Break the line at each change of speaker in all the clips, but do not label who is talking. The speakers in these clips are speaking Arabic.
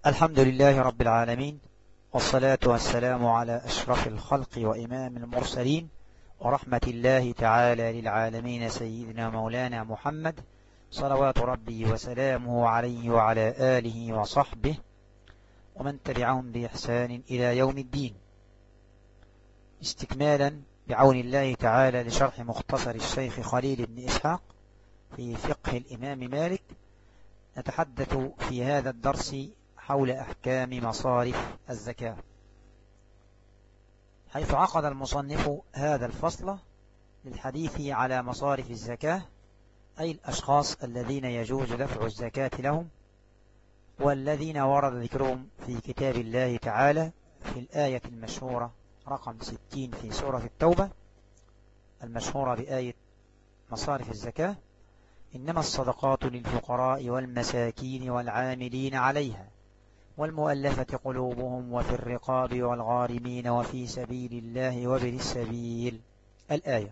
الحمد لله رب العالمين، والصلاة والسلام على أشرف الخلق وإمام المرسلين، ورحمة الله تعالى للعالمين سيدنا مولانا محمد صلوات ربي وسلامه عليه وعلى آله وصحبه ومن تبعهم بإحسان إلى يوم الدين. استكمالا بعون الله تعالى لشرح مختصر الشيخ خليل بن إسحاق في فقه الإمام مالك، نتحدث في هذا الدرس حول أحكام مصارف الزكاة، حيث عقد المصنف هذا الفصل للحديث على مصارف الزكاة، أي الأشخاص الذين يجوز دفع الزكاة لهم، والذين ورد ذكرهم في كتاب الله تعالى في الآية المشهورة رقم 60 في سورة التوبة، المشهورة بآية مصارف الزكاة: إنما الصدقات للفقراء والمساكين والعاملين عليها والمؤلفة قلوبهم وفي الرقاب والغارمين وفي سبيل الله وابن السبيل. الآية.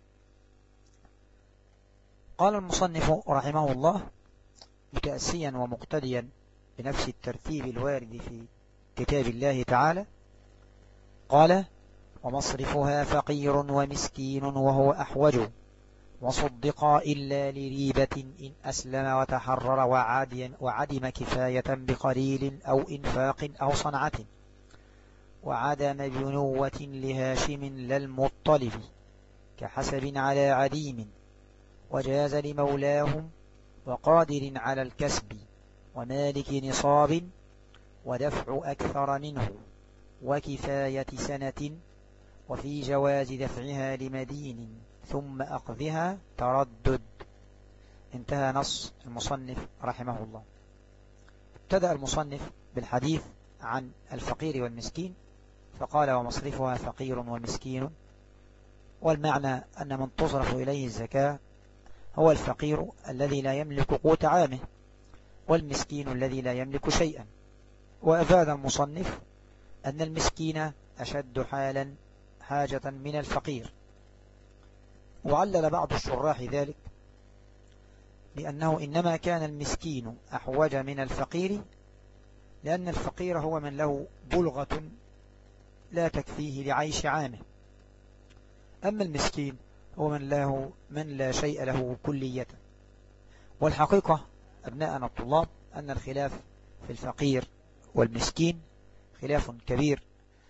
قال المصنف رحمه الله متأسيا ومقتديا بنفس الترتيب الوارد في كتاب الله تعالى، قال: ومصرفها فقير ومسكين وهو أحوج، وصدقا إلا لريبة إن أسلم وتحرر وعدم كفاية بقليل أو إنفاق أو صنعة، وعدم بنوة لهاشم للمطلب كحسب على عديم، وجاز لمولاهم وقادر على الكسب ومالك نصاب، ودفع أكثر منه وكفاية سنة، وفي جواز دفعها لمدين ثم أخذها تردد. انتهى نص المصنف رحمه الله. ابتدأ المصنف بالحديث عن الفقير والمسكين، فقال: ومصرفها فقير ومسكين، والمعنى أن من تصرف إليه الزكاة هو الفقير الذي لا يملك قوت عامه، والمسكين الذي لا يملك شيئا. وأفاد المصنف أن المسكين أشد حاجة من الفقير. وعلل بعض الشراح ذلك بأنه إنما كان المسكين أحوج من الفقير لأن الفقير هو من له بلغة لا تكفيه لعيش عامه، أما المسكين هو من لا شيء له كلية. والحقيقة أبناءنا الطلاب أن الخلاف في الفقير والمسكين خلاف كبير.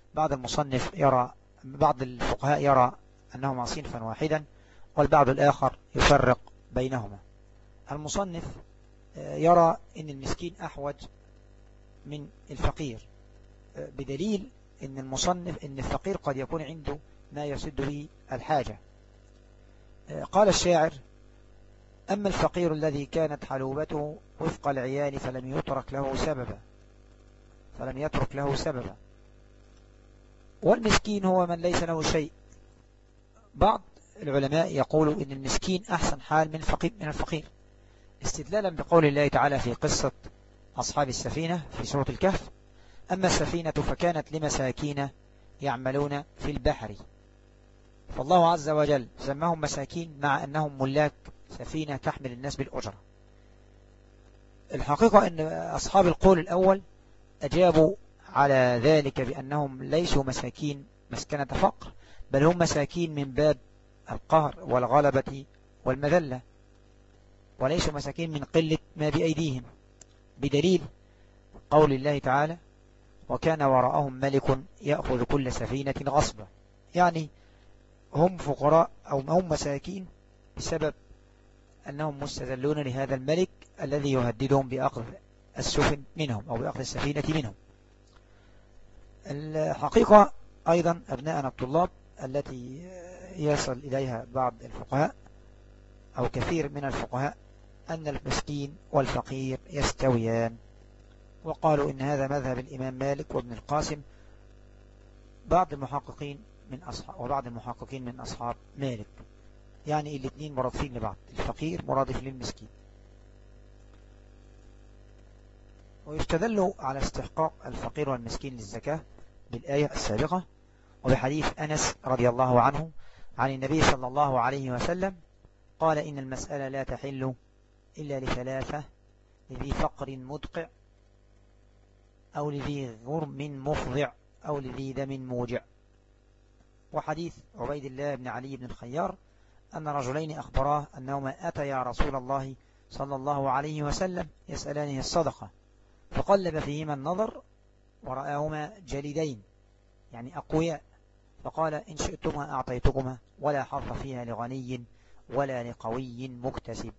بعض الفقهاء يرى أنهما صنفا واحدا، والبعض الآخر يفرق بينهما. المصنف يرى أن المسكين أحوج من الفقير، بدليل أن الفقير قد يكون عنده ما يسد به الحاجة. قال الشاعر: أما الفقير الذي كانت حلوبته وفق العيال فلم يترك له سببا، والمسكين هو من ليس له شيء. بعض العلماء يقولوا إن المسكين أحسن حال من الفقير، استدلالا بقول الله تعالى في قصة أصحاب السفينة في سورة الكهف: أما السفينة فكانت لمساكين يعملون في البحر، فالله عز وجل سماهم مساكين مع أنهم ملاك سفينة تحمل الناس بالأجرة. الحقيقة أن أصحاب القول الأول أجابوا على ذلك بأنهم ليسوا مساكين مسكنة فقر، بل هم مساكين من باب القهر والغلبة والمذلة، وليسوا مساكين من قلة ما بأيديهم، بدليل قول الله تعالى: وكان وراءهم ملك يأخذ كل سفينة غصبا. يعني هم فقراء أو هم مساكين بسبب أنهم مستذلون لهذا الملك الذي يهددهم بأخذ السفن منهم أو بأخذ السفينة منهم. الحقيقة أيضا أبناءنا الطلاب التي يصل إليها بعض الفقهاء أو كثير من الفقهاء أن المسكين والفقير يستويان، وقالوا إن هذا مذهب الإمام مالك وابن القاسم وبعض المحققين من أصحاب مالك، يعني الاثنين مرادفين لبعض، الفقير مرادف للمسكين. ويستدل على استحقاق الفقير والمسكين للزكاة بالآية السابقة، وبحديث أنس رضي الله عنه عن النبي صلى الله عليه وسلم قال: إن المسألة لا تحل إلا لثلاثة: لذي فقر مدقع، أو لذي غرم مفضع أو لذي دم موجع. وحديث عبيد الله بن علي بن الخيار أن رجلين أخبراه أنهما أتيا رسول الله صلى الله عليه وسلم يسألانه الصدقة، فقلب فيهما النظر ورآهما جليدين يعني أقوياء، فقال إن شئتما أعطيتكما ولا حظ فيها لغني ولا لقوي مكتسب.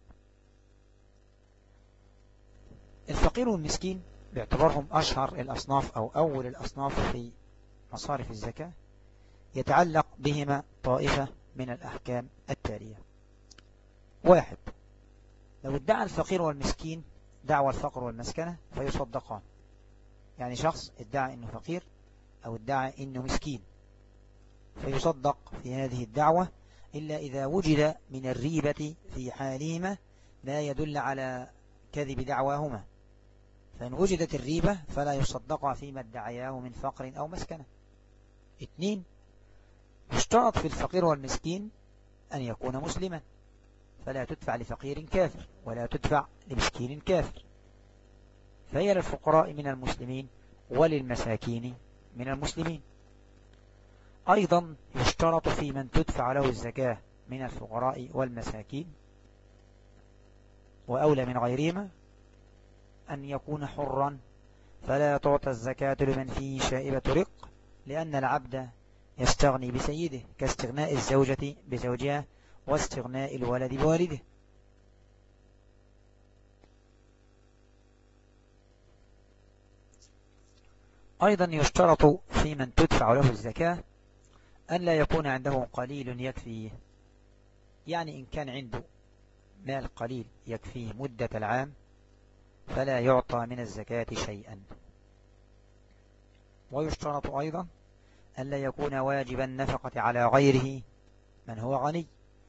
الفقير والمسكين باعتبارهم أشهر الأصناف أو أول الأصناف في مصارف الزكاة يتعلق بهما طائفة من الأحكام التالية. 1. لو ادعى الفقير والمسكين دعوى الفقر والمسكنة فيصدقان، يعني شخص ادعى انه فقير او ادعى انه مسكين فيصدق في هذه الدعوة، إلا إذا وجد من الريبة في حالهما ما يدل على كذب دعواهما، فإن وجدت الريبة فلا يصدق فيما ادعياه من فقر أو مسكنة. 2. يشترط في الفقير والمسكين أن يكون مسلما، فلا تدفع لفقير كافر ولا تدفع لمسكين كافر، فهي للفقراء من المسلمين وللمساكين من المسلمين. أيضا يشترط في من تدفع له الزكاة من الفقراء والمساكين وأولى من غيرهما أن يكون حرا، فلا تعطى الزكاة لمن فيه شائبة رق، لأن العبد يستغني بسيده كاستغناء الزوجة بزوجها واستغناء الولد بوالده. أيضا يشترط في من تدفع له الزكاة أن لا يكون عنده قليل يكفيه، يعني إن كان عنده مال قليل يكفيه مدة العام فلا يعطى من الزكاة شيئا. ويشترط أيضا أن لا يكون واجب النفقة على غيره من هو غني،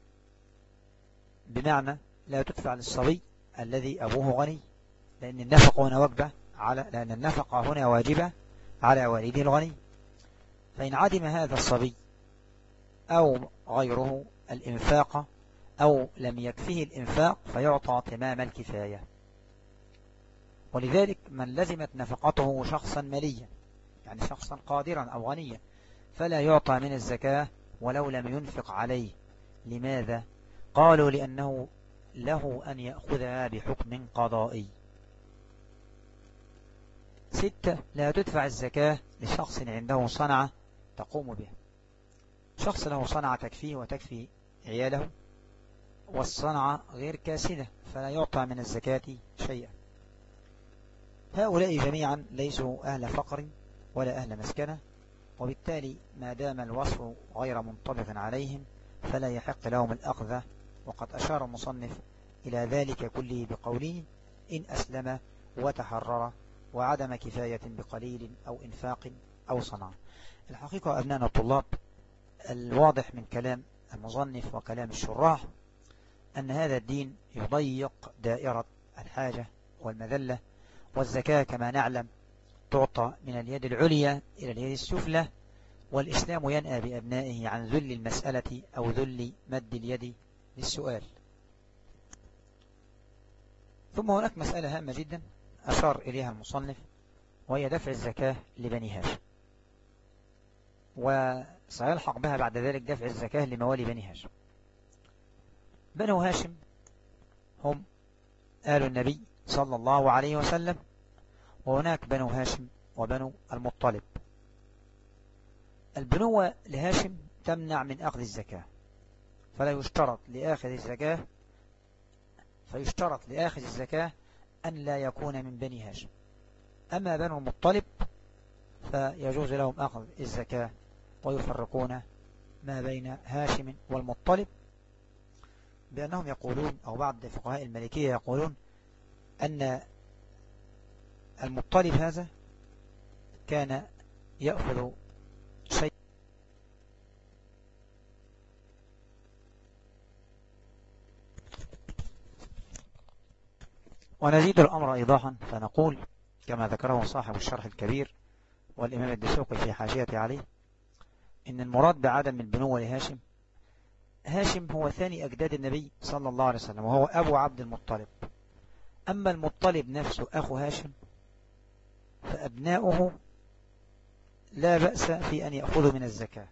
بمعنى لا تدفع للصبي الذي أبوه غني، لأن النفقة هنا واجبة على والده الغني، فإن عدم هذا الصبي أو غيره الإنفاق أو لم يكفه الإنفاق فيعطى تمام الكفاية. ولذلك من لزمت نفقته شخصا ماليا يعني شخصا قادرا أو غنيا فلا يعطى من الزكاة ولو لم ينفق عليه. لماذا؟ قالوا لأنه له أن يأخذها بحكم قضائي. 6. لا تدفع الزكاة لشخص عنده صنعة تقوم بها، شخص له صنعة تكفيه وتكفي عياله والصنعة غير كاسدة فلا يعطى من الزكاة شيئا. هؤلاء جميعا ليسوا أهل فقر ولا أهل مسكنة، وبالتالي ما دام الوصف غير منطبق عليهم فلا يحق لهم الأخذ. وقد أشار المصنف إلى ذلك كله بقوله إن أسلم وتحرر وعدم كفاية بقليل أو إنفاق أو صنع. الحقيقة أبناءنا الطلاب، الواضح من كلام المصنف وكلام الشراح أن هذا الدين يضيق دائرة الحاجة والمذلة، والزكاة كما نعلم تعطى من اليد العليا إلى اليد السفلى، والإسلام ينأى بأبنائه عن ذل المسألة أو ذل مد اليد للسؤال. ثم هناك مسألة هامة جدا أشار إليها المصنف، وهي دفع الزكاة لبني هاشم، وسيلحق بها بعد ذلك دفع الزكاة لموالي بني هاشم. بنو هاشم هم آل النبي صلى الله عليه وسلم، وهناك بنو هاشم وبنو المطلب. البنوة لهاشم تمنع من أخذ الزكاة، فلا يشترط لآخذ الزكاة أن لا يكون من بني هاشم. أما بنو المطلب فيجوز لهم أخذ الزكاة، ويفرقون ما بين هاشم والمطلب بأنهم يقولون، أو بعض فقهاء المالكية يقولون أن المطلب هذا كان يأخذ شيء ونزيد الأمر إيضاحا فنقول كما ذكره صاحب الشرح الكبير والإمام الدسوقي في حاشيته عليه إن المراد بعدم البنوة لهاشم، هاشم هو ثاني أجداد النبي صلى الله عليه وسلم وهو أبو عبد المطلب. أما المطلب نفسه أخو هاشم فأبناؤه لا بأس في أن يأخذوا من الزكاة،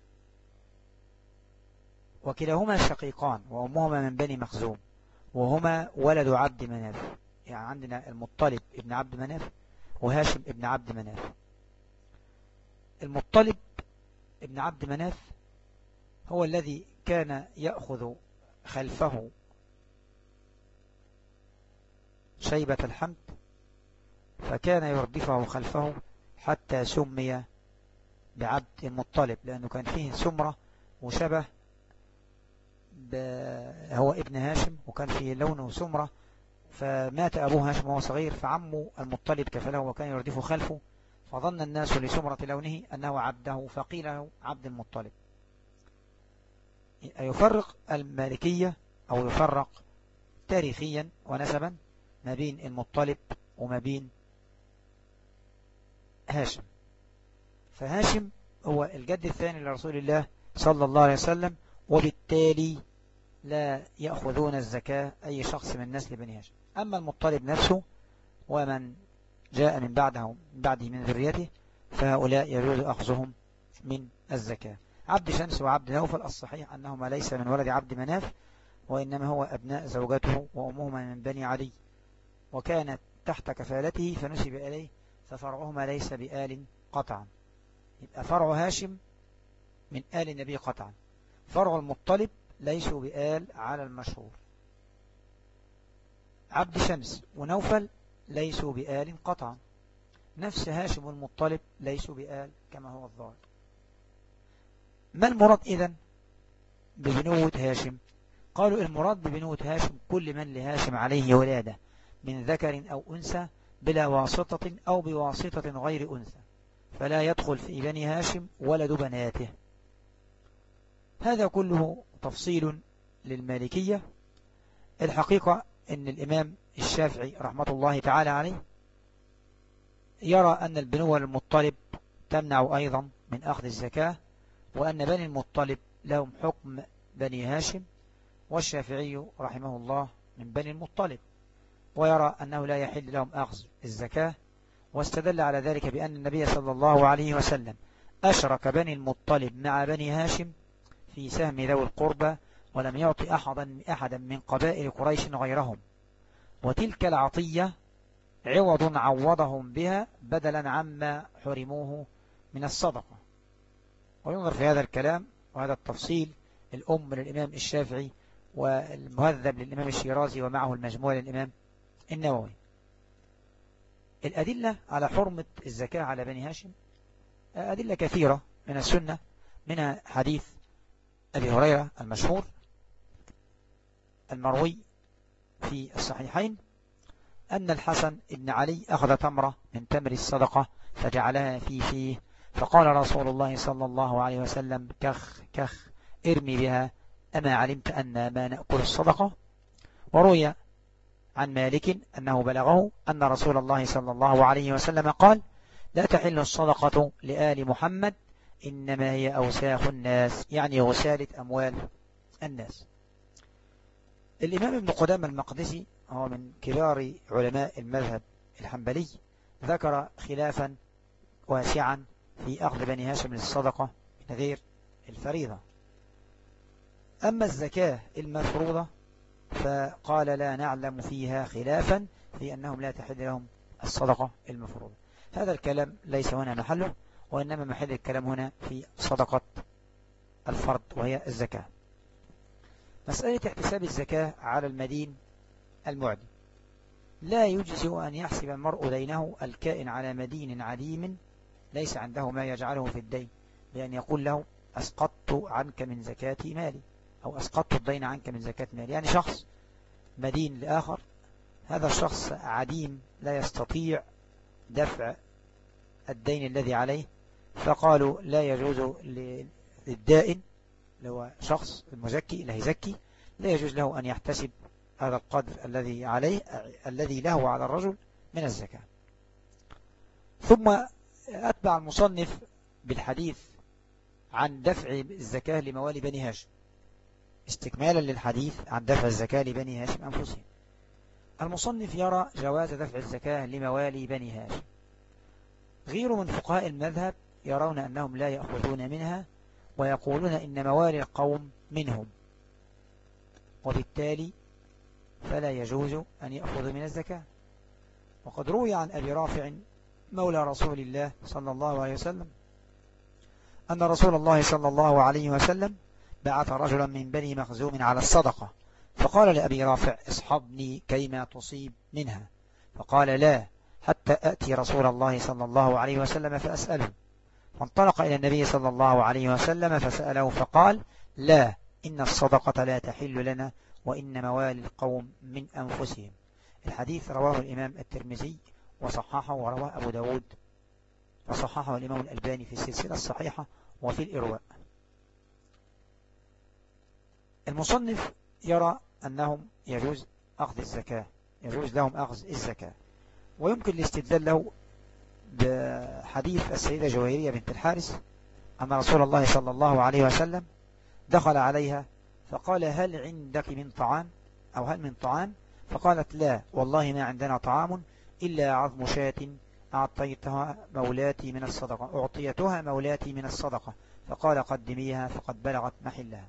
وكلاهما شقيقان وأمهما من بني مخزوم، وهما ولد عبد مناف. يعني عندنا المطلب ابن عبد مناف وهاشم ابن عبد مناف. المطلب ابن عبد مناف هو الذي كان يأخذ خلفه شيبة الحمد، فكان يردفه خلفه حتى سمي بعبد المطلب، لأنه كان فيه سمرة وشبه هو ابن هاشم، وكان فيه لونه سمرة، فمات أبوه هاشم وهو صغير، فعمه المطلب كفله وكان يردفه خلفه، فظن الناس لسمرة لونه أنه عبده، فقيل له عبد المطلب. يفرق المالكية أو يفرق تاريخيا ونسبا ما بين المطلب وما بين هاشم. فهاشم هو الجد الثاني لرسول الله صلى الله عليه وسلم، وبالتالي لا يأخذون الزكاة أي شخص من نسل بني هاشم. أما المطلب نفسه ومن جاء من بعده من ذريته فهؤلاء يجوز أخذهم من الزكاة. عبد شمس وعبد نوفل الصحيح أنهما ليس من ولد عبد مناف، وإنما هو أبناء زوجته وأمهما من بني عدي، وكانت تحت كفالته فنسب إليه، ففرعهما ليس بآل قطعا. يبقى فرع هاشم من آل النبي قطعا، فرع المطلب ليسوا بآل على المشهور. عبد شمس ونوفل ليسوا بآل قطعا، نفس هاشم والمطلب ليسوا بآل كما هو الظاهر. ما المراد إذن ببنوة هاشم؟ قالوا المراد ببنوة هاشم كل من لهاشم عليه ولادة من ذكر أو أنثى بلا واسطة أو بواسطة غير أنثى، فلا يدخل في بني هاشم ولد بناته. هذا كله تفصيل للمالكية. الحقيقة أن الإمام الشافعي رحمة الله تعالى عليه يرى أن البنوة للمطلب تمنع أيضا من أخذ الزكاة، وأن بني المطلب لهم حكم بني هاشم، والشافعي رحمه الله من بني المطلب، ويرى أنه لا يحل لهم أخذ الزكاة، واستدل على ذلك بأن النبي صلى الله عليه وسلم أشرك بني المطلب مع بني هاشم في سهم ذوي القربى، ولم يعطي أحدا من قبائل قريش غيرهم، وتلك العطية عوض عوضهم بها بدلا عما حرموه من الصدقة. وينظر في هذا الكلام وهذا التفصيل الأم للإمام الشافعي، والمهذب للإمام الشيرازي، ومعه المجموع للإمام النووي. الأدلة على حرمة الزكاة على بني هاشم أدلة كثيرة من السنة، منها حديث أبي هريرة المشهور المروي في الصحيحين أن الحسن بن علي أخذ تمرة من تمر الصدقة فجعلها في فيه، فقال رسول الله صلى الله عليه وسلم كخ كخ ارمي بها، أما علمت أن ما نأكل الصدقة؟ وروي عن مالك أنه بلغه أن رسول الله صلى الله عليه وسلم قال لا تحل الصدقة لآل محمد إنما هي أوساخ الناس، يعني غسالة أموال الناس. الإمام ابن قدامة المقدسي هو من كبار علماء المذهب الحنبلي، ذكر خلافا واسعا في أخذ بني هاشم للصدقة من غير الفريضة. أما الزكاة المفروضة فقال لا نعلم فيها خلافا في أنهم لا تحل لهم الصدقة المفروضة. هذا الكلام ليس هنا محله، وإنما محل الكلام هنا في صدقة الفرض وهي الزكاة. مسألة احتساب الزكاة على المدين المعدي، لا يجزئ أن يحسب المرء دينه الكائن على مدين عديم ليس عنده ما يجعله في الدين، بأن يقول له أسقطت عنك من زكاة مالي، أو أسقطت الدين عنك من زكاة مالي. يعني شخص مدين لآخر، هذا الشخص عديم لا يستطيع دفع الدين الذي عليه، فقالوا لا يجوز للدائن، لو شخص المزكي اللي هيزكي، لا يجوز له أن يحتسب هذا القدر الذي عليه الذي له على الرجل من الزكاة. ثم أتبع المصنف بالحديث عن دفع الزكاة لموالي بني هاشم استكمالا للحديث عن دفع الزكاة لبني هاشم أنفسهم. المصنف يرى جواز دفع الزكاة لموالي بني هاشم، غير من فقهاء المذهب يرون أنهم لا يأخذون منها، ويقولون إن موالي القوم منهم، وبالتالي فلا يجوز أن يأخذوا من الزكاة. وقد روي عن أبي رافع مولى رسول الله صلى الله عليه وسلم أن رسول الله صلى الله عليه وسلم بعث رجلا من بني مخزوم على الصدقة، فقال لأبي رافع: اصحبني كيما تصيب منها. فقال: لا، حتى أتي رسول الله صلى الله عليه وسلم فأسأله. فانطلق إلى النبي صلى الله عليه وسلم فسأله فقال: لا، إن الصدقة لا تحل لنا، وإن موالي القوم من أنفسهم. الحديث رواه الإمام الترمذي وصححه، ورواه أبو داود وصححه الإمام الألباني في السلسلة الصحيحة وفي الإرواء. المصنف يرى أنهم يجوز أخذ الزكاة، يجوز لهم أخذ الزكاة، ويمكن الاستدلال له بحديث السيدة جويرية بنت الحارث أن رسول الله صلى الله عليه وسلم دخل عليها فقال: هل عندك من طعام أو هل من طعام؟ فقالت: لا والله ما عندنا طعام إلا عظم شاة أعطيتها مولاتي من الصدقة. فقال: قدميها فقد بلغت محلها.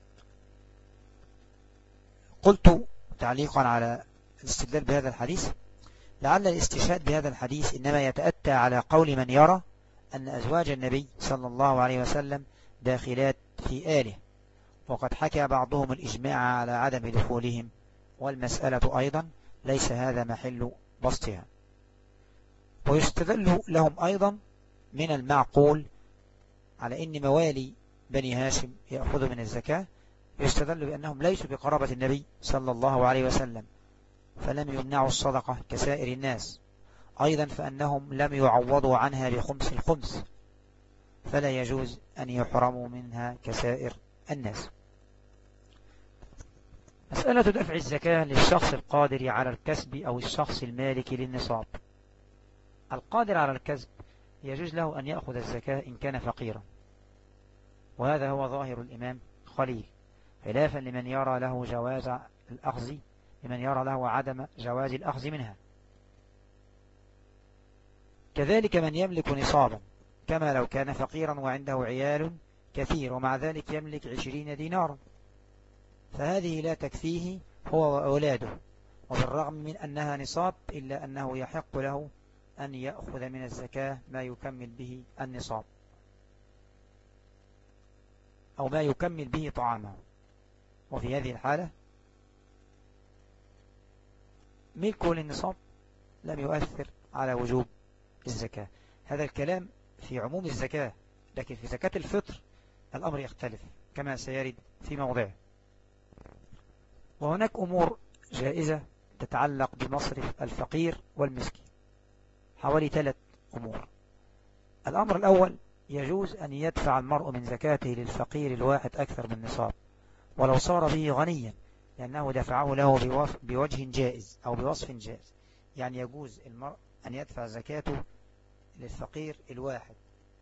قلت تعليقا على الاستدلال بهذا الحديث: لعل الاستشهاد بهذا الحديث إنما يتأتى على قول من يرى أن أزواج النبي صلى الله عليه وسلم داخلات في آله، وقد حكى بعضهم الإجماع على عدم دخولهم، والمسألة أيضا ليس هذا محل بسطها. ويستدل لهم أيضا من المعقول على أن موالي بني هاشم يأخذوا من الزكاة، يستدل بأنهم ليسوا بقرابة النبي صلى الله عليه وسلم فلم يمنعوا الصدقة كسائر الناس، أيضا فأنهم لم يعوضوا عنها بخمس الخمس، فلا يجوز أن يحرموا منها كسائر الناس. مسألة دفع الزكاة للشخص القادر على الكسب أو الشخص المالك للنصاب. القادر على الكسب يجوز له أن يأخذ الزكاة إن كان فقيرا، وهذا هو ظاهر الإمام خليل، خلافا لمن يرى له جواز الأخذ، لمن يرى له عدم جواز الأخذ منها. كذلك من يملك نصابا، كما لو كان فقيرا وعنده عيال كثير ومع ذلك يملك 20 دينارا، فهذه لا تكفيه هو وأولاده، وبالرغم من أنها نصاب إلا أنه يحق له أن يأخذ من الزكاة ما يكمل به النصاب أو ما يكمل به طعامه. وفي هذه الحالة ملكه للنصاب لم يؤثر على وجوب الزكاة. هذا الكلام في عموم الزكاة، لكن في زكاة الفطر الأمر يختلف كما سيرد في موضعه. وهناك أمور جائزة تتعلق بمصرف الفقير والمسكين، حوالي 3 أمور. الأمر الأول: يجوز أن يدفع المرء من زكاته للفقير الواحد أكثر من نصاب ولو صار به غنيا، لأنه دفعه له بوجه جائز أو بوصف جائز. يعني يجوز المرء أن يدفع زكاته للفقير الواحد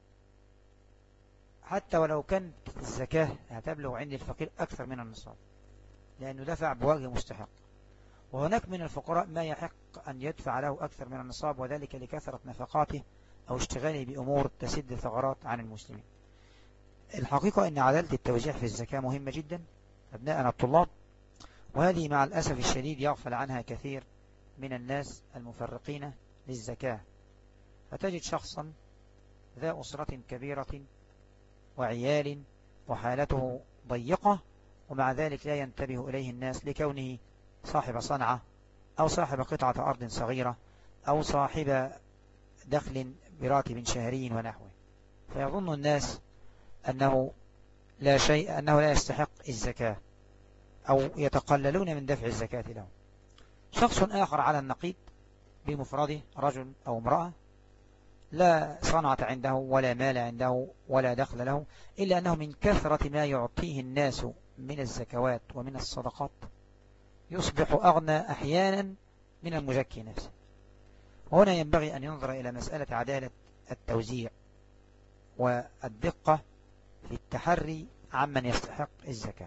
حتى ولو كانت الزكاة هتبلغ عند الفقير أكثر من النصاب، لأنه دفع بوجه مستحق. وهناك من الفقراء ما يحق أن يدفع له أكثر من النصاب، وذلك لكثرة نفقاته أو اشتغاله بأمور تسد ثغرات عن المسلمين. الحقيقة أن عدالة التوزيع في الزكاة مهمة جدا أبناءنا الطلاب، وهذه مع الأسف الشديد يغفل عنها كثير من الناس المفرقين للزكاة، فتجد شخصا ذا أسرة كبيرة وعيال وحالته ضيقة، ومع ذلك لا ينتبه إليه الناس لكونه صاحب صنعة أو صاحب قطعة أرض صغيرة أو صاحب دخل براتب شهري ونحوه، فيظن الناس أنه لا يستحق الزكاة أو يتقللون من دفع الزكاة له. شخص آخر على النقيض بمفرده، رجل أو امرأة، لا صنعة عنده ولا مال عنده ولا دخل له، إلا أنه من كثرة ما يعطيه الناس من الزكوات ومن الصدقات يصبح أغنى أحيانا من المزكي نفسه. وهنا ينبغي أن ينظر إلى مسألة عدالة التوزيع والدقة في التحري عمن يستحق الزكاة.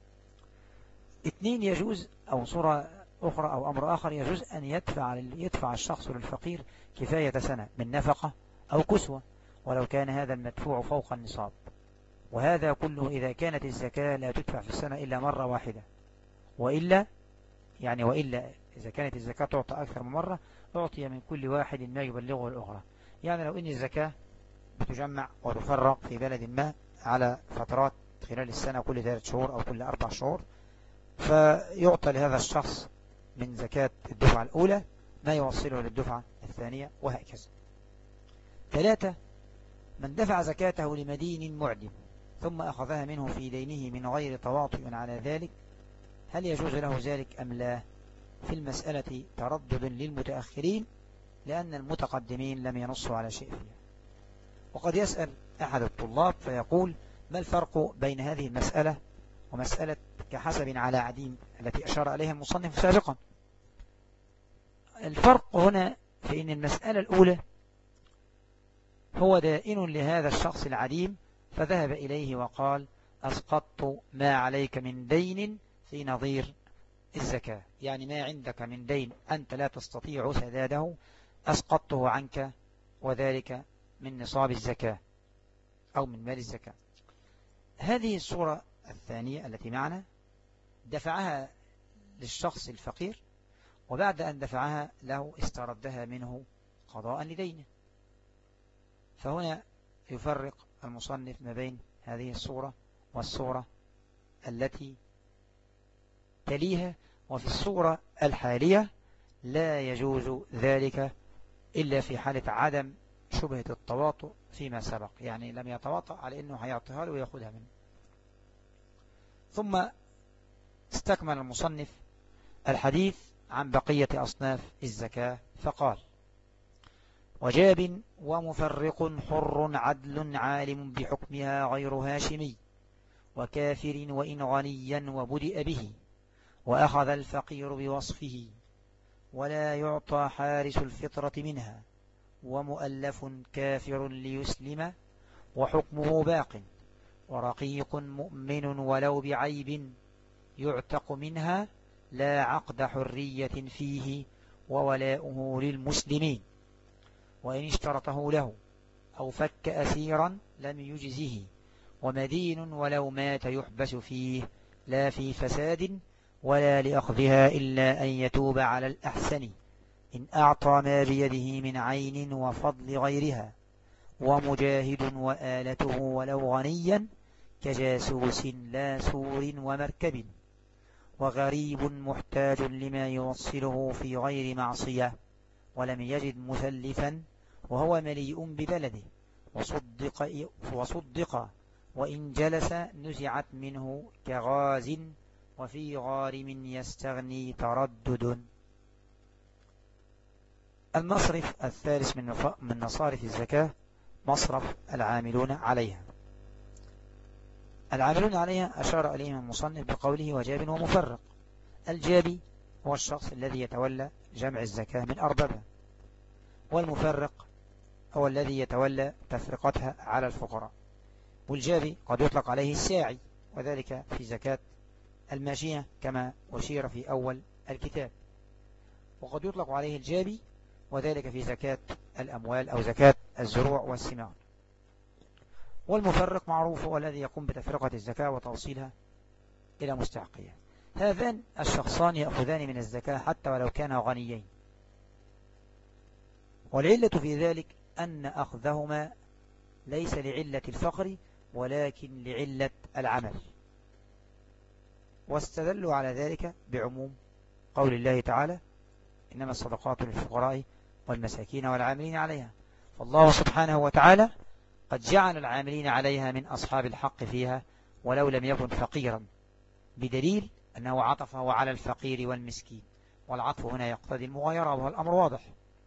2: يجوز، أو صورة أخرى أو أمر آخر، يجوز أن يدفع الشخص للفقير كفاية سنة من نفقة أو كسوة، ولو كان هذا المدفوع فوق النصاب. وهذا كله إذا كانت الزكاة لا تدفع في السنة إلا مرة واحدة، وإلا إذا كانت الزكاة تعطى أكثر من مرة أعطي من كل واحد ما يبلغه الأخرى. يعني لو إن الزكاة بتجمع وتفرق في بلد ما على فترات خلال السنة كل 3 شهور أو كل 4 شهور، فيعطى لهذا الشخص من زكاة الدفعة الأولى ما يوصله للدفعة الثانية، وهكذا. 3. من دفع زكاته لمدين معدم ثم أخذها منه في دينه من غير تواطؤ على ذلك، هل يجوز له ذلك أم لا؟ في المسألة تردد للمتأخرين، لأن المتقدمين لم ينصوا على شيء فيها. وقد يسأل أحد الطلاب فيقول: ما الفرق بين هذه المسألة ومسألة كحسب على عديم التي أشار إليها المصنف سابقا؟ الفرق هنا في أن المسألة الأولى هو دائن لهذا الشخص العديم، فذهب إليه وقال: أسقطت ما عليك من دين في نظير الزكاة، يعني ما عندك من دين أنت لا تستطيع سداده أسقطته عنك، وذلك من نصاب الزكاة أو من مال الزكاة. هذه الصورة الثانية التي معنا دفعها للشخص الفقير، وبعد أن دفعها له استردها منه قضاء لدينه. فهنا يفرق المصنف ما بين هذه الصورة والصورة التي تليها. وفي الصورة الحالية لا يجوز ذلك إلا في حالة عدم شبهة التواطؤ فيما سبق، يعني لم يتواطأ على أنه هيعطيها له ويأخذها منه. ثم استكمل المصنف الحديث عن بقية أصناف الزكاة فقال: وجاب ومفرق حر عدل عالم بحكمها غير هاشمي، وكافر وإن غنيا وبدأ به، وأخذ الفقير بوصفه، ولا يعطى حارس الفطرة منها، ومؤلف كافر ليسلم، وحكمه باق، ورقيق مؤمن ولو بعيب، يعتق منها لا عقد حرية فيه، وولاؤه للمسلمين، وإن اشترطه له أو فك أسيرا لم يجزه، ومدين ولو مات يحبس فيه لا في فساد، ولا لأخذها إلا أن يتوب على الأحسن، إن أعطى ما بيده من عين وفضل غيرها، ومجاهد وآلته ولو غنيا كجاسوس لا سور ومركب، وغريب محتاج لما يوصله في غير معصية، ولم يجد مثلفا وهو مليء ببلده، وصدق وإن جلس نزعت منه كغاز، وفي غارم يستغني تردد. المصرف الثالث من مصارف الزكاة مصرف العاملون عليها. العاملون عليها أشار إليهم المصنف بقوله: وجاب ومفرق. الجابي هو الشخص الذي يتولى جمع الزكاة من أربابها، والمفرق هو الذي يتولى تفرقتها على الفقراء. والجابي قد يطلق عليه الساعي، وذلك في زكاة الماشية كما أشير في أول الكتاب، وقد يطلق عليه الجابي وذلك في زكاة الأموال أو زكاة الزروع والثمار. والمفرق معروف هو الذي يقوم بتفرقة الزكاة وتوصيلها إلى مستحقيها. هذان الشخصان يأخذان من الزكاة حتى ولو كانا غنيين، والعلة في ذلك أن أخذهما ليس لعلة الفقر ولكن لعلة العمل، واستدلوا على ذلك بعموم قول الله تعالى: إنما الصدقات للفقراء والمساكين والعاملين عليها. فالله سبحانه وتعالى قد جعل العاملين عليها من أصحاب الحق فيها ولو لم يكن فقيرا، بدليل أنه عطفه على الفقير والمسكين، والعطف هنا يقتضي المغايرة وهو الأمر واضح.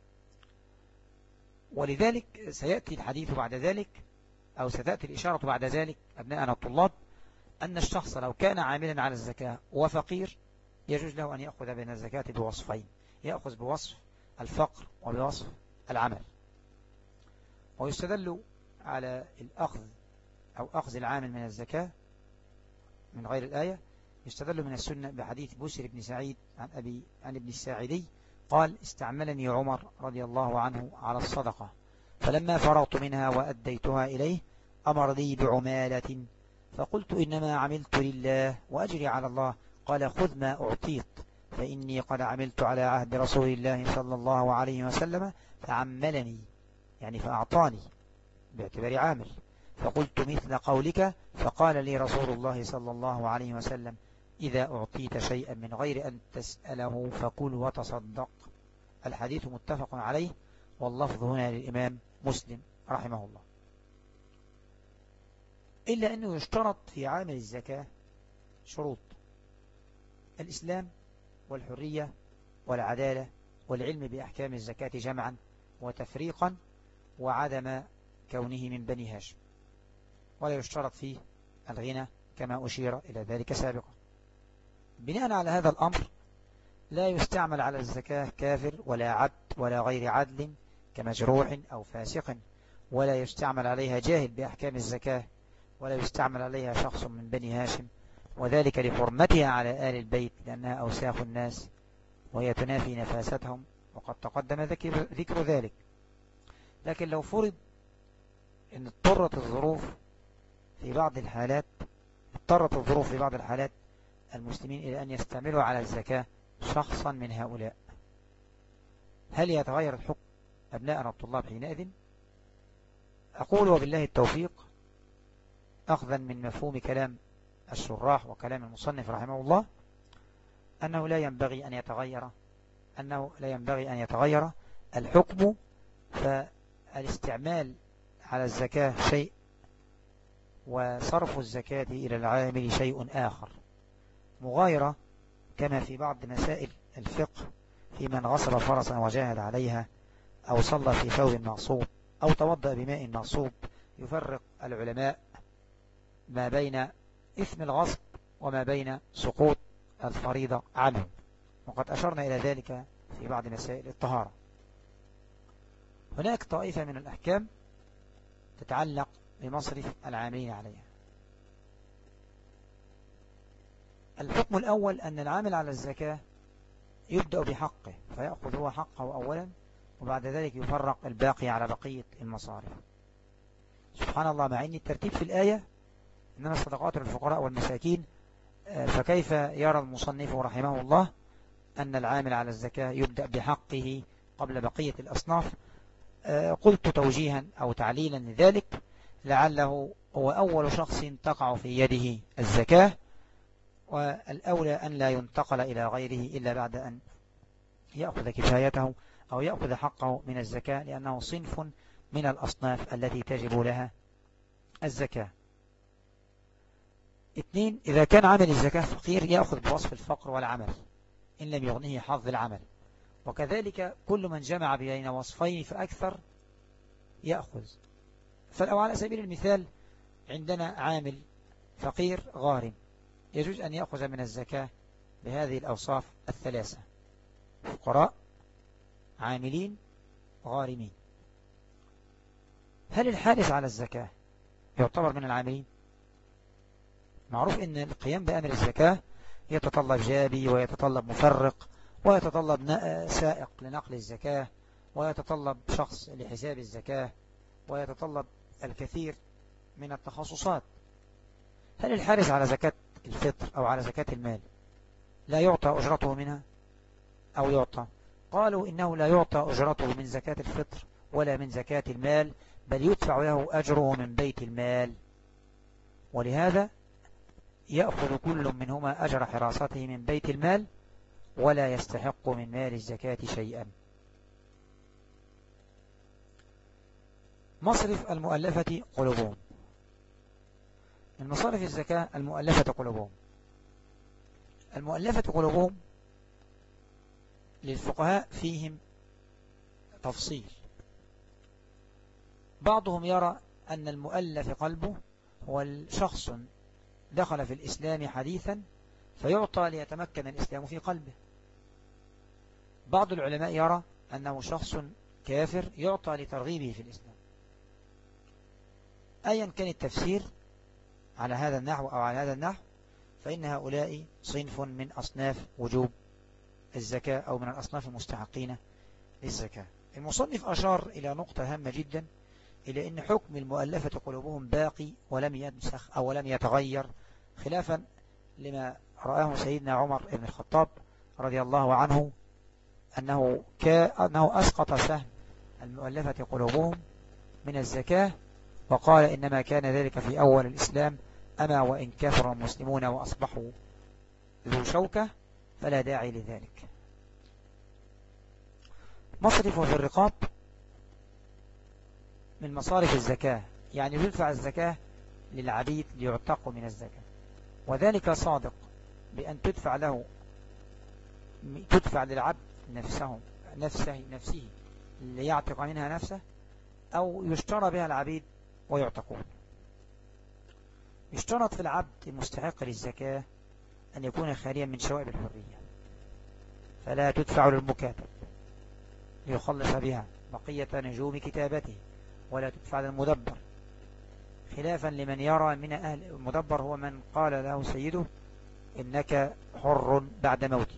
ولذلك سيأتي الحديث بعد ذلك أو ستأتي الإشارة بعد ذلك أبناءنا الطلاب أن الشخص لو كان عاملا على الزكاة وفقير يجوز له أن يأخذ بين الزكاة بوصفين: يأخذ بوصف الفقر وبوصف العمل. ويستدل على الأخذ أو أخذ العامل من الزكاة من غير الآية، يستدل من السنة بحديث بشر بن سعيد عن ابن الساعدي قال: استعملني عمر رضي الله عنه على الصدقة، فلما فرغت منها وأديتها إليه أمر لي بعمالة، فقلت إنما عملت لله وأجري على الله. قال خذ ما أعطيت، فإني قد عملت على عهد رسول الله صلى الله عليه وسلم فعملني، يعني فأعطاني باعتبار عامل. فقلت مثل قولك، فقال لي رسول الله صلى الله عليه وسلم إذا أعطيت شيئا من غير أن تسأله فكل وتصدق. الحديث متفق عليه، واللفظ هنا للإمام مسلم رحمه الله. إلا أنه يشترط في عامل الزكاة شروط: الإسلام والحرية والعدالة والعلم بأحكام الزكاة جمعا وتفريقا، وعدم كونه من بني هاشم. ولا يشترط فيه الغنى كما أشير إلى ذلك سابقا. بناء على هذا الأمر لا يستعمل على الزكاة كافر ولا عبد ولا غير عدل كمجروح أو فاسق، ولا يستعمل عليها جاهل بأحكام الزكاة، ولا يستعمل عليها شخص من بني هاشم، وذلك لحرمتها على آل البيت لأنها أوساخ الناس وهي تنافي نفاستهم، وقد تقدم ذكر ذلك. لكن لو فرض أن اضطرت الظروف في بعض الحالات المسلمين إلى أن يستعملوا على الزكاة شخصا من هؤلاء، هل يتغير الحكم أبناءنا الطلاب حينئذ؟ أقول وبالله التوفيق، أخذا من مفهوم كلام الشراح وكلام المصنف رحمه الله، أنه لا ينبغي أن يتغير الحكم، فالاستعمال على الزكاة شيء وصرف الزكاة إلى العامل شيء آخر، مغايرة كما في بعض مسائل الفقه في من غسل فرسا وجاهد عليها، أو صلى في ثوب مغصوب، أو توضأ بماء مغصوب. يفرق العلماء ما بين إثم الغصب وما بين سقوط الفريضة عنه، وقد أشرنا إلى ذلك في بعض مسائل الطهارة. هناك طائفة من الأحكام تتعلق بمصرف العاملين عليها. الحكم الأول أن العامل على الزكاة يبدأ بحقه، فيأخذ هو حقه أولا، وبعد ذلك يفرق الباقي على بقية المصارف. سبحان الله، مع أن الترتيب في الآية إنما الصدقات للفقراء والمساكين، فكيف يرى المصنف رحمه الله أن العامل على الزكاة يبدأ بحقه قبل بقية الأصناف؟ قلت توجيها أو تعليلا لذلك، لعله هو أول شخص تقع في يده الزكاة، والأولى أن لا ينتقل إلى غيره إلا بعد أن يأخذ كفايته أو يأخذ حقه من الزكاة، لأنه صنف من الأصناف التي تجب لها الزكاة. 2. إذا كان عامل الزكاة فقير يأخذ بوصف الفقر والعمل إن لم يغنيه حظ العمل، وكذلك كل من جمع بين وصفين فأكثر يأخذ. فلو على سبيل المثال عندنا عامل فقير غارم، يجوز أن يأخذ من الزكاة بهذه الأوصاف الثلاثة: فقراء، عاملين، غارمين. هل الحارس على الزكاة يعتبر من العاملين؟ معروف أن القيام بأمر الزكاة يتطلب جابي، ويتطلب مفرق، ويتطلب سائق لنقل الزكاة، ويتطلب شخص لحساب الزكاة، ويتطلب الكثير من التخصصات. هل الحارس على زكاة الفطر أو على زكاة المال لا يعطى أجرته منها أو يعطى؟ قالوا إنه لا يعطى أجرته من زكاة الفطر ولا من زكاة المال، بل يدفع له أجره من بيت المال، ولهذا يأخذ كل منهما أجر حراسته من بيت المال، ولا يستحق من مال الزكاة شيئا. مصرف المؤلفة قلوبهم. من مصارف الزكاة المؤلفة قلوبهم. المؤلفة قلوبهم للفقهاء فيهم تفصيل. بعضهم يرى أن المؤلف قلبه هو الشخص دخل في الإسلام حديثا فيعطى ليتمكن الإسلام في قلبه. بعض العلماء يرى أنه شخص كافر يعطى لترغيبه في الإسلام. أيا كان التفسير على هذا النحو أو على هذا النحو، فإن هؤلاء صنف من أصناف وجوب الزكاة أو من الأصناف المستحقين للزكاة. المصنف أشار إلى نقطة هامة جدا، إلى أن حكم المؤلفة قلوبهم باقي ولم ينسخ أو لم يتغير، خلافا لما رآه سيدنا عمر بن الخطاب رضي الله عنه أنه أسقط سهم المؤلفة قلوبهم من الزكاة، وقال إنما كان ذلك في أول الإسلام، أما وإن كثر المسلمون وأصبحوا ذو شوكة فلا داعي لذلك. مصرف في الرقاب من مصارف الزكاة، يعني تدفع الزكاة للعبيد ليعتقوا من الزكاة، وذلك صادق بأن تدفع للعبد نفسه ليعتق منها نفسه، أو يشترى بها العبيد ويعتقون. يشترط في العبد المستحق للزكاة أن يكون خاليا من شوائب الحرية، فلا تدفع للمكاتب ليخلص بها بقية نجوم كتابته، ولا تدفع للمدبر، خلافا لمن يرى من أهل المدبر هو من قال له سيده إنك حر بعد موتي،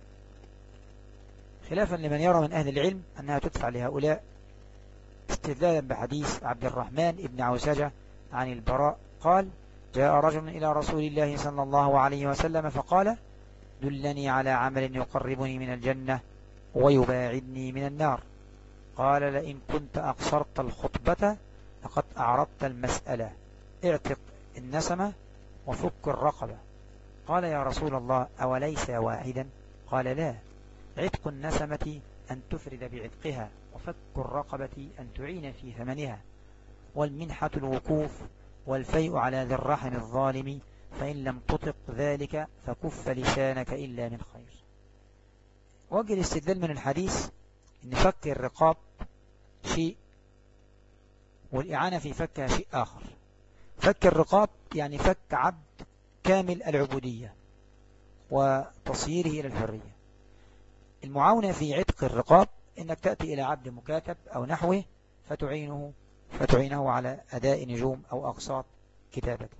خلافا لمن يرى من أهل العلم أنها تدفع لهؤلاء، استدلالا بحديث عبد الرحمن بن عوسجة عن البراء قال: جاء رجل إلى رسول الله صلى الله عليه وسلم فقال: دلني على عمل يقربني من الجنة ويباعدني من النار. قال: لئن كنت أقصرت الخطبة لقد أعرضت المسألة، اعتق النسمة وفك الرقبة. قال: يا رسول الله أوليس واحدا؟ قال: لا، عتق النسمة أن تفرد بعتقها، وفك الرقبة أن تعين في ثمنها، والمنحة الوقوف، والفيء على ذي الرحم الظالم، فإن لم تطق ذلك فكف لسانك إلا من خير. وجه الاستدلال من الحديث إن فك الرقاب شيء، والإعانة في فكها شيء آخر. فك الرقاب يعني فك عبد كامل العبودية وتصييره إلى الحرية. المعاونة في عتق الرقاب إنك تأتي إلى عبد مكاتب أو نحوه فتعينه على أداء نجوم أو أقساط كتابته.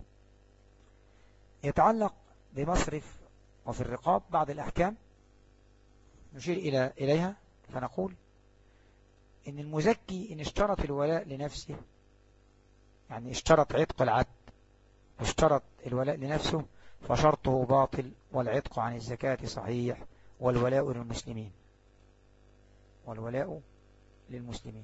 يتعلق بمصرف وفي الرقاب بعض الأحكام نشير إليها، فنقول إن المزكي إن اشترط الولاء لنفسه، يعني اشترط عتق العبد واشترط الولاء لنفسه، فشرطه باطل، والعتق عن الزكاة صحيح، والولاء للمسلمين.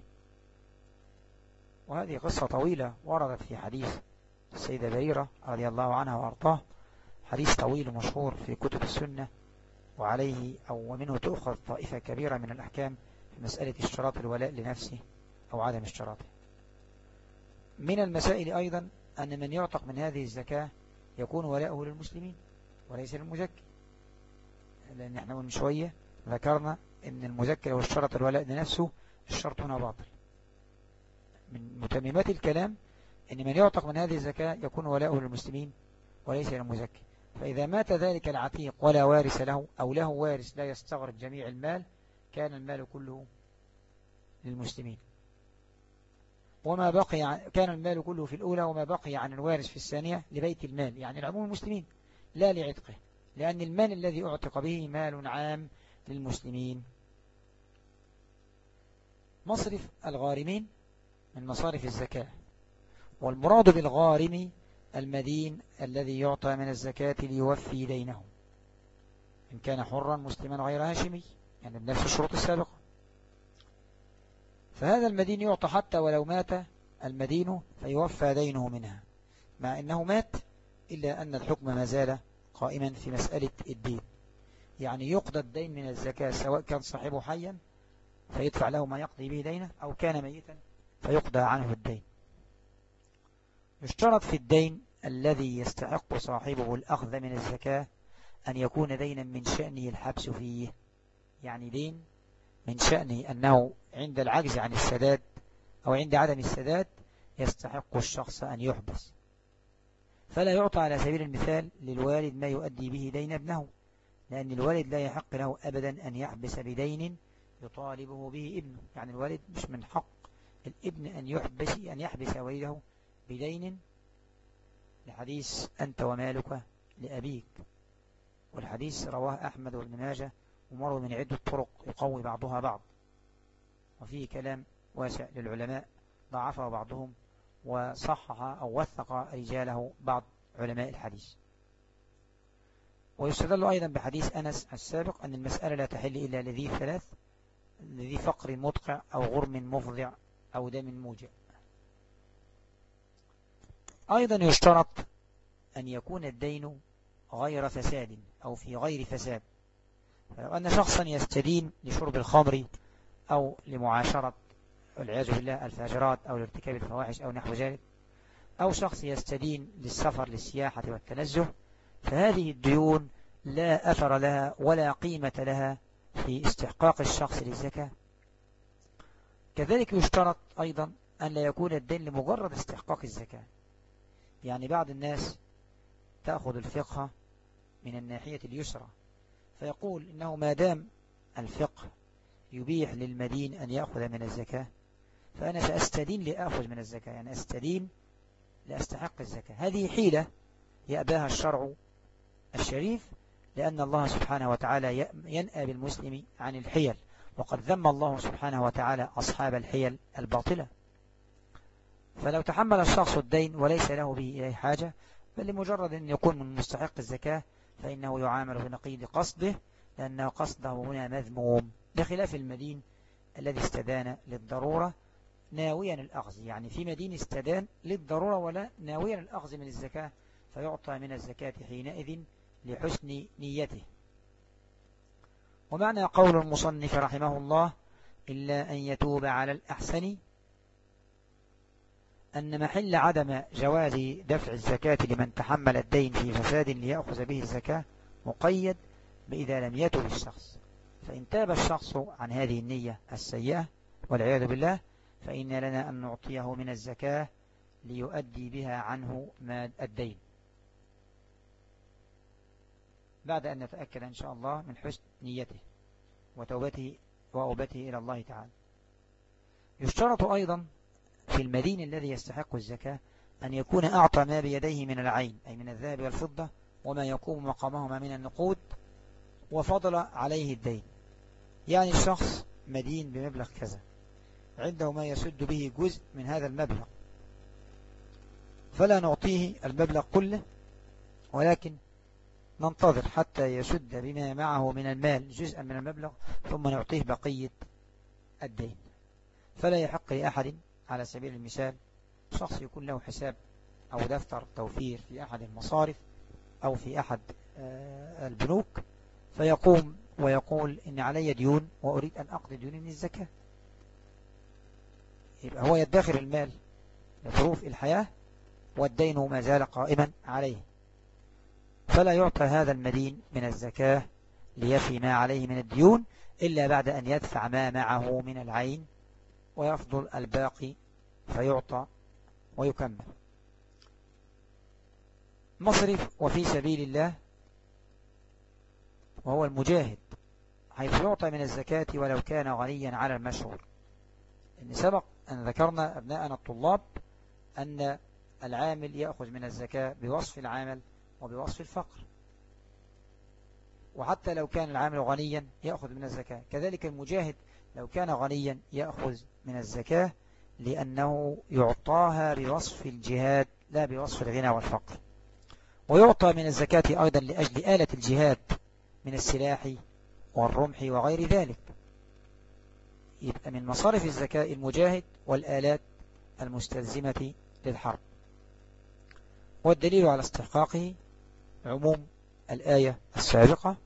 وهذه قصة طويلة وردت في حديث السيدة بريرة رضي الله عنها وأرضاه، حديث طويل مشهور في كتب السنة، وعليه أو ومنه تأخذ طائفة كبيرة من الأحكام في مسألة اشتراط الولاء لنفسه أو عدم اشتراطه. من المسائل أيضا أن من يعتق من هذه الزكاة يكون ولاؤه للمسلمين وليس للمزكي، لأن احنا من شوية ذكرنا أن المزكي لو اشترط الولاء لنفسه الشرط هنا باطل. من متممات الكلام أن من يعتق من هذه الزكاة يكون ولاؤه للمسلمين وليس للمزكي، فإذا مات ذلك العتيق ولا وارث له، أو له وارث لا يستغرق جميع المال، كان المال كله للمسلمين، وما بقي كان المال كله في الأولى، وما بقي عن الوارث في الثانية لبيت المال، يعني العموم المسلمين لا لعتقه، لأن المال الذي أعتق به مال عام للمسلمين. مصرف الغارمين من مصارف الزكاة، والمراد بالغارم المدين الذي يعطى من الزكاة ليوفي دينه، إن كان حرا مسلما غير هاشمي، يعني بنفس الشروط السابقة. فهذا المدين يعطى حتى ولو مات المدين فيوفى دينه منها، مع أنه مات، إلا أن الحكم ما زال قائما في مسألة الدين، يعني يقضى الدين من الزكاة سواء كان صاحبه حيا فيدفع له ما يقضي به دينه، أو كان ميتا فيقضى عنه الدين. يشترط في الدين الذي يستحق صاحبه الأخذ من الزكاة أن يكون دينا من شأنه الحبس فيه، يعني دين من شأنه أنه عند العجز عن السداد أو عند عدم السداد يستحق الشخص أن يحبس، فلا يعطى على سبيل المثال للوالد ما يؤدي به دين ابنه، لأن الوالد لا يحق له أبدا أن يحبس بدين يطالبه به ابنه، يعني الوالد مش من حق الابن أن يحبس والده بدين، لحديث أنت ومالك لأبيك، والحديث رواه أحمد وابن ماجه ومر من عدة طرق يقوي بعضها بعض، وفيه كلام واسع للعلماء ضعفه بعضهم وصحح أو وثق رجاله بعض علماء الحديث. ويستدل أيضا بحديث أنس السابق أن المسألة لا تحل إلا لذي ثلاث: لذي فقر مدقع أو غرم مفضع أو دم موجع. أيضا يشترط أن يكون الدين غير فساد أو في غير فساد. فلو أن شخصا يستدين لشرب الخمر أو لمعاشرة والعياذ بالله الفاجرات أو لارتكاب الفواحش أو نحو ذلك، أو شخص يستدين للسفر للسياحة والتنزه، فهذه الديون لا أثر لها ولا قيمة لها في استحقاق الشخص للزكاة. كذلك يشترط أيضا أن لا يكون الدين لمجرد استحقاق الزكاة. يعني بعض الناس تأخذ الفقه من الناحية اليسرى، فيقول إنه ما دام الفقه يبيح للمدين أن يأخذ من الزكاة فأنا سأستدين لأخذ من الزكاة، يعني أستدين لأستحق الزكاة. هذه حيلة يأباها الشرع الشريف، لأن الله سبحانه وتعالى ينأى بالمسلم عن الحيل، وقد ذم الله سبحانه وتعالى أصحاب الحيل الباطلة. فلو تحمل الشخص الدين وليس له به إليه حاجة بل لمجرد أن يكون من مستحق الزكاة فإنه يعامل بنقيض قصده، لأن قصده هنا مذموم، بخلاف المدين الذي استدان للضرورة ناويا الأخذ. يعني في مدين استدان للضرورة ولا ناويا الأخذ من الزكاة، فيعطى من الزكاة حينئذ لحسن نيته. ومعنى قول المصنف رحمه الله إلا أن يتوب على الأحسن، أن محل عدم جواز دفع الزكاة لمن تحمل الدين في فساد ليأخذ به الزكاة مقيد بإذا لم يتب الشخص. فإن تاب الشخص عن هذه النية السيئة والعياذ بالله فإن لنا أن نعطيه من الزكاة ليؤدي بها عنه ما الدين، بعد أن نتأكد إن شاء الله من حسن نيته وتوبته وأوبته إلى الله تعالى. يشترط أيضا في المدين الذي يستحق الزكاة أن يكون أعطى ما بيديه من العين، أي من الذهب والفضة وما يقوم مقامهما من النقود، وفضل عليه الدين. يعني الشخص مدين بمبلغ كذا، عنده ما يسد به جزء من هذا المبلغ، فلا نعطيه المبلغ كله، ولكن ننتظر حتى يسد بما معه من المال جزءا من المبلغ ثم نعطيه بقية الدين. فلا يحق لأحد على سبيل المثال شخص يكون له حساب أو دفتر توفير في أحد المصارف أو في أحد البنوك، فيقوم ويقول إن علي ديون وأريد أن أقضي ديوني من الزكاة. يبقى هو يدخر المال لظروف الحياة والدين ما زال قائما عليه، فلا يعطى هذا المدين من الزكاة ليفي ما عليه من الديون إلا بعد أن يدفع ما معه من العين ويفضل الباقي فيعطى ويكمل. مصرف وفي سبيل الله وهو المجاهد، حيث يعطى من الزكاة ولو كان غنيا على المشهور. إن سبق أن ذكرنا أبناءنا الطلاب أن العامل يأخذ من الزكاة بوصف العامل وبوصف الفقر، وحتى لو كان العامل غنيا يأخذ من الزكاة. كذلك المجاهد لو كان غنيا يأخذ من الزكاة، لأنه يعطاها بوصف الجهاد لا بوصف الغنى والفقر. ويعطى من الزكاة أيضا لأجل آلة الجهاد من السلاح والرمح وغير ذلك. يبقى من مصارف الزكاة المجاهد والآلات المستلزمة للحرب. والدليل على استحقاقه عموم الآية السابقة،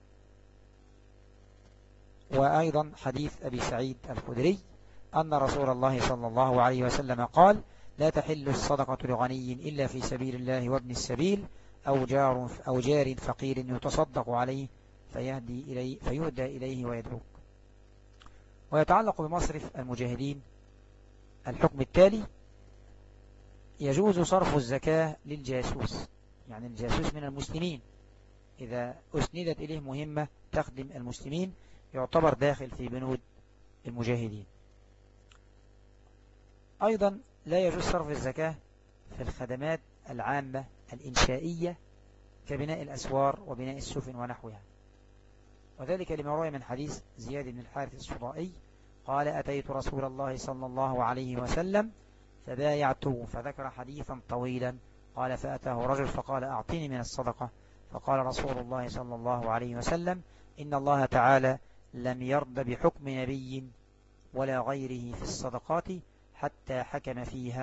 وأيضا حديث أبي سعيد الخدري أن رسول الله صلى الله عليه وسلم قال: لا تحل الصدقة لغني إلا في سبيل الله وابن السبيل أو جار فقير يتصدق عليه فيهدى إليه ويدعوك. ويتعلق بمصرف المجاهدين الحكم التالي: يجوز صرف الزكاة للجاسوس، يعني الجاسوس من المسلمين إذا أسندت إليه مهمة تخدم المسلمين يعتبر داخل في بنود المجاهدين. أيضا لا يجوز صرف الزكاة في الخدمات العامة الإنشائية كبناء الأسوار وبناء السفن ونحوها، وذلك لما روي من حديث زياد بن الحارث الصدائي قال أتيت رسول الله صلى الله عليه وسلم فبايعته، فذكر حديثا طويلا. قال فأتاه رجل فقال أعطيني من الصدقة، فقال رسول الله صلى الله عليه وسلم إن الله تعالى لم يرد بحكم نبي ولا غيره في الصدقات حتى حكم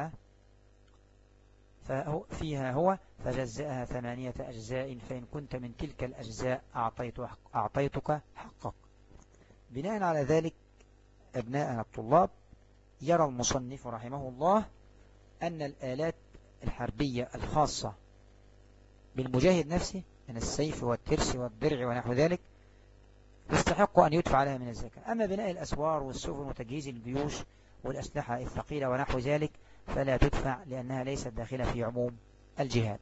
فيها هو فجزأها 8 أجزاء، فإن كنت من تلك الأجزاء أعطيتك حقك. بناء على ذلك أبناءنا الطلاب، يرى المصنف رحمه الله أن الآلات الحربية الخاصة بالمجاهد نفسه من السيف والترس والدرع ونحو ذلك يستحق أن يدفع لها من الزكاة. أما بناء الأسوار والسفن وتجهيز الجيوش والأسلحة الثقيلة ونحو ذلك فلا تدفع، لأنها ليست داخلة في عموم الجهاد.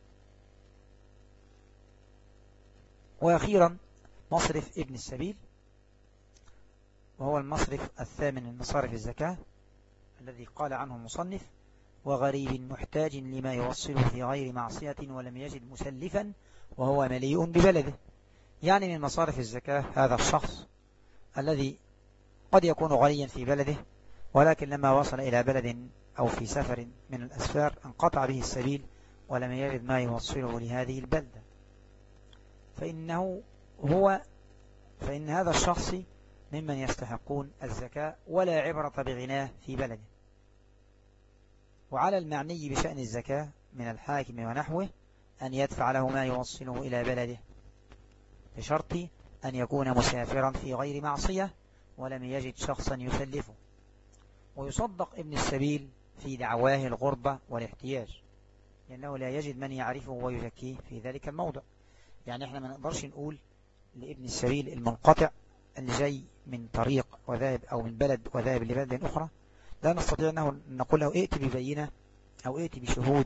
وأخيرا مصرف ابن السبيل، وهو المصرف الثامن من مصارف الزكاة الذي قال عنه المصنف وغريب محتاج لما يوصله في غير معصية ولم يجد مسلفا وهو مليء ببلده. يعني من مصارف الزكاة هذا الشخص الذي قد يكون غنيا في بلده، ولكن لما وصل إلى بلد أو في سفر من الأسفار انقطع به السبيل ولم يجد ما يوصله لهذه البلدة، فإن هذا الشخص ممن يستحقون الزكاة ولا عبرة بغناه في بلده. وعلى المعني بشأن الزكاة من الحاكم ونحوه أن يدفع له ما يوصله إلى بلده، بشرط أن يكون مسافرا في غير معصية ولم يجد شخصا يسلفه. ويصدق ابن السبيل في دعواه الغربة والاحتياج، لأنه لا يجد من يعرفه ويزكيه في ذلك الموضع. يعني احنا ما نقدرش نقول لابن السبيل المنقطع اللي جاي من طريق وذاهب أو من بلد وذاهب لبلد أخرى، لا نستطيع أنه نقول له ائت ببينة أو ائت بشهود.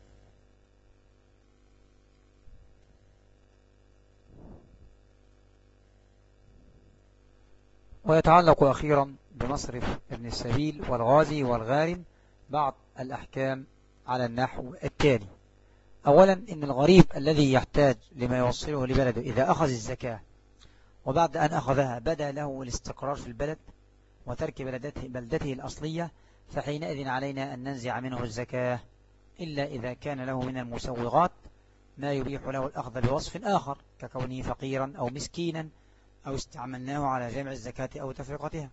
ويتعلق أخيرا بمصرف ابن السبيل والغازي والغارم بعض الأحكام على النحو التالي. أولا، إن الغريب الذي يحتاج لما يوصله لبلده إذا أخذ الزكاة وبعد أن أخذها بدا له الاستقرار في البلد وترك بلدته الأصلية، فحينئذ علينا أن ننزع منه الزكاة، إلا إذا كان له من المسوغات ما يبيح له الأخذ بوصف آخر ككونه فقيرا أو مسكينا أو استعملناه على جمع الزكاة أو تفرقتها.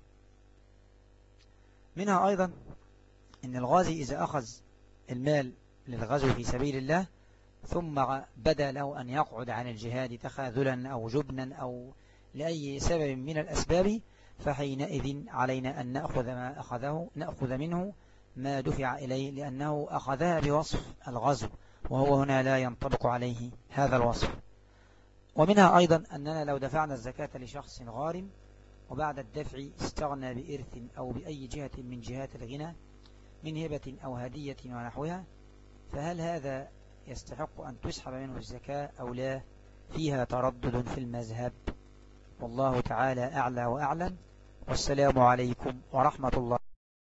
منها أيضا إن الغازي إذا أخذ المال للغزو في سبيل الله ثم بدا له أن يقعد عن الجهاد تخاذلا أو جبنا أو لأي سبب من الأسباب، فحينئذ علينا أن نأخذ منه ما دفع إليه، لأنه أخذها بوصف الغزو وهو هنا لا ينطبق عليه هذا الوصف. ومنها أيضا أننا لو دفعنا الزكاة لشخص غارم وبعد الدفع استغنى بإرث أو بأي جهة من جهات الغنى من هبة أو هدية ونحوها، فهل هذا يستحق أن تسحب منه الزكاة أو لا؟ فيها تردد في المذهب، والله تعالى أعلى وأعلم. والسلام عليكم ورحمة الله.